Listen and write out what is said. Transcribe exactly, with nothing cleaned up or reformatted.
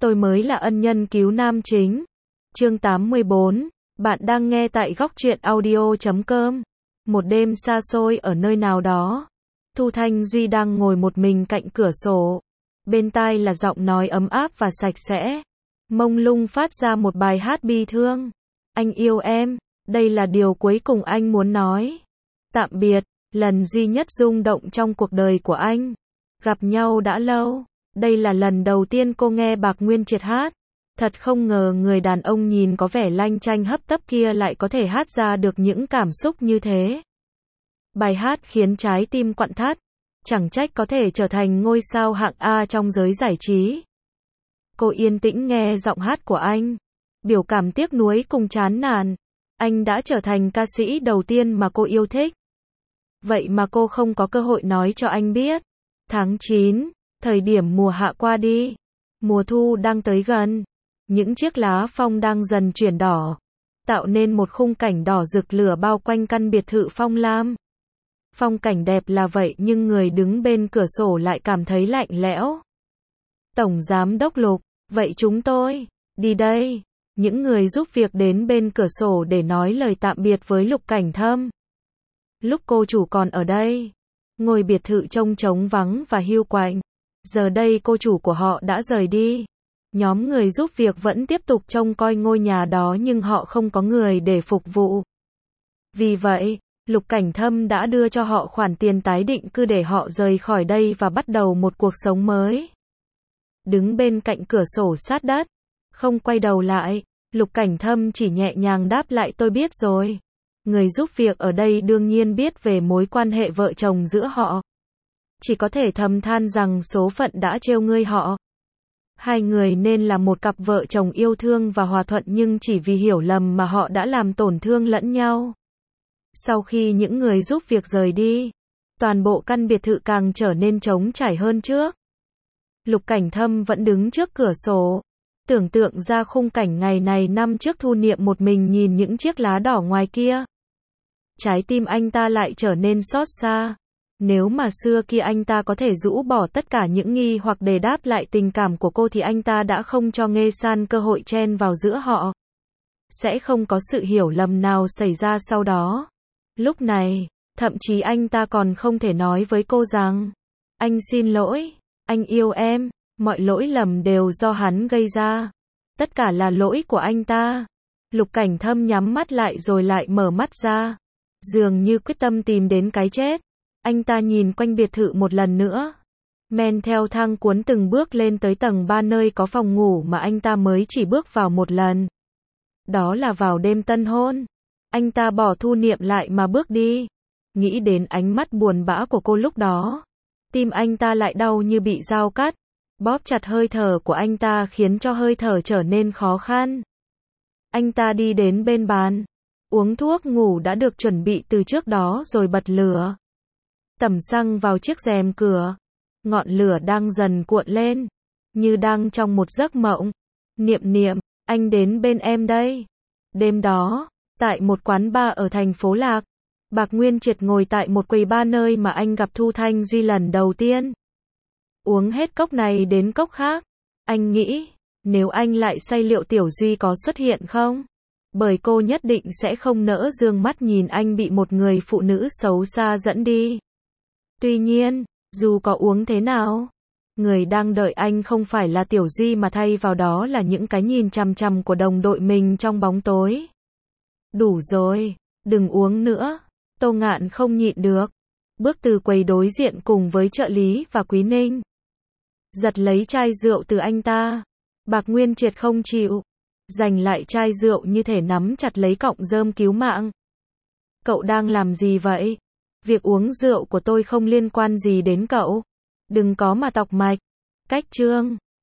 tôi mới là ân nhân cứu nam chính. Chương tám mươi bốn, bạn đang nghe tại góc truyện audio chấm com. Một đêm xa xôi ở nơi nào đó, Thu Thanh Duy đang ngồi một mình cạnh cửa sổ. Bên tai là giọng nói ấm áp và sạch sẽ, mông lung phát ra một bài hát bi thương. Anh yêu em, đây là điều cuối cùng anh muốn nói. Tạm biệt, lần duy nhất rung động trong cuộc đời của anh. Gặp nhau đã lâu, đây là lần đầu tiên cô nghe Bạc Nguyên Triệt hát. Thật không ngờ người đàn ông nhìn có vẻ lanh chanh hấp tấp kia lại có thể hát ra được những cảm xúc như thế. Bài hát khiến trái tim quặn thắt, chẳng trách có thể trở thành ngôi sao hạng A trong giới giải trí. Cô yên tĩnh nghe giọng hát của anh, biểu cảm tiếc nuối cùng chán nản. Anh đã trở thành ca sĩ đầu tiên mà cô yêu thích. Vậy mà cô không có cơ hội nói cho anh biết. Tháng chín, thời điểm mùa hạ qua đi, mùa thu đang tới gần. Những chiếc lá phong đang dần chuyển đỏ, tạo nên một khung cảnh đỏ rực lửa bao quanh căn biệt thự phong lam. Phong cảnh đẹp là vậy nhưng người đứng bên cửa sổ lại cảm thấy lạnh lẽo. Tổng giám đốc Lục, vậy chúng tôi đi đây. Những người giúp việc đến bên cửa sổ để nói lời tạm biệt với Lục Cảnh Thâm. Lúc cô chủ còn ở đây, ngôi biệt thự trông trống vắng và hiu quạnh. Giờ đây cô chủ của họ đã rời đi. Nhóm người giúp việc vẫn tiếp tục trông coi ngôi nhà đó nhưng họ không có người để phục vụ. Vì vậy, Lục Cảnh Thâm đã đưa cho họ khoản tiền tái định cư để họ rời khỏi đây và bắt đầu một cuộc sống mới. Đứng bên cạnh cửa sổ sát đất, không quay đầu lại, Lục Cảnh Thâm chỉ nhẹ nhàng đáp lại tôi biết rồi. Người giúp việc ở đây đương nhiên biết về mối quan hệ vợ chồng giữa họ. Chỉ có thể thầm than rằng số phận đã trêu ngươi họ. Hai người nên là một cặp vợ chồng yêu thương và hòa thuận nhưng chỉ vì hiểu lầm mà họ đã làm tổn thương lẫn nhau. Sau khi những người giúp việc rời đi, toàn bộ căn biệt thự càng trở nên trống trải hơn trước. Lục Cảnh Thâm vẫn đứng trước cửa sổ, tưởng tượng ra khung cảnh ngày này năm trước Thu Niệm một mình nhìn những chiếc lá đỏ ngoài kia. Trái tim anh ta lại trở nên xót xa. Nếu mà xưa kia anh ta có thể rũ bỏ tất cả những nghi hoặc để đáp lại tình cảm của cô thì anh ta đã không cho Nghê San cơ hội chen vào giữa họ. Sẽ không có sự hiểu lầm nào xảy ra sau đó. Lúc này, thậm chí anh ta còn không thể nói với cô rằng, anh xin lỗi, anh yêu em, mọi lỗi lầm đều do hắn gây ra. Tất cả là lỗi của anh ta. Lục Cảnh Thâm nhắm mắt lại rồi lại mở mắt ra. Dường như quyết tâm tìm đến cái chết. Anh ta nhìn quanh biệt thự một lần nữa. Men theo thang cuốn từng bước lên tới tầng ba nơi có phòng ngủ mà anh ta mới chỉ bước vào một lần. Đó là vào đêm tân hôn. Anh ta bỏ Thu Niệm lại mà bước đi. Nghĩ đến ánh mắt buồn bã của cô lúc đó. Tim anh ta lại đau như bị dao cắt. Bóp chặt hơi thở của anh ta khiến cho hơi thở trở nên khó khăn. Anh ta đi đến bên bàn. Uống thuốc ngủ đã được chuẩn bị từ trước đó rồi bật lửa. Tẩm xăng vào chiếc rèm cửa. Ngọn lửa đang dần cuộn lên. Như đang trong một giấc mộng. Niệm Niệm, anh đến bên em đây. Đêm đó, tại một quán bar ở thành phố Lạc, Bạc Nguyên Triệt ngồi tại một quầy bar nơi mà anh gặp Thu Thanh Duy lần đầu tiên. Uống hết cốc này đến cốc khác. Anh nghĩ, nếu anh lại say liệu Tiểu Duy có xuất hiện không? Bởi cô nhất định sẽ không nỡ dương mắt nhìn anh bị một người phụ nữ xấu xa dẫn đi. Tuy nhiên, dù có uống thế nào, người đang đợi anh không phải là Tiểu Duy mà thay vào đó là những cái nhìn chằm chằm của đồng đội mình trong bóng tối. Đủ rồi, đừng uống nữa. Tô Ngạn không nhịn được. Bước từ quầy đối diện cùng với trợ lý và Quý Ninh. Giật lấy chai rượu từ anh ta. Bạc Nguyên Triệt không chịu. Giành lại chai rượu như thể nắm chặt lấy cọng rơm cứu mạng. Cậu đang làm gì vậy? Việc uống rượu của tôi không liên quan gì đến cậu. Đừng có mà tọc mạch. Cách chương.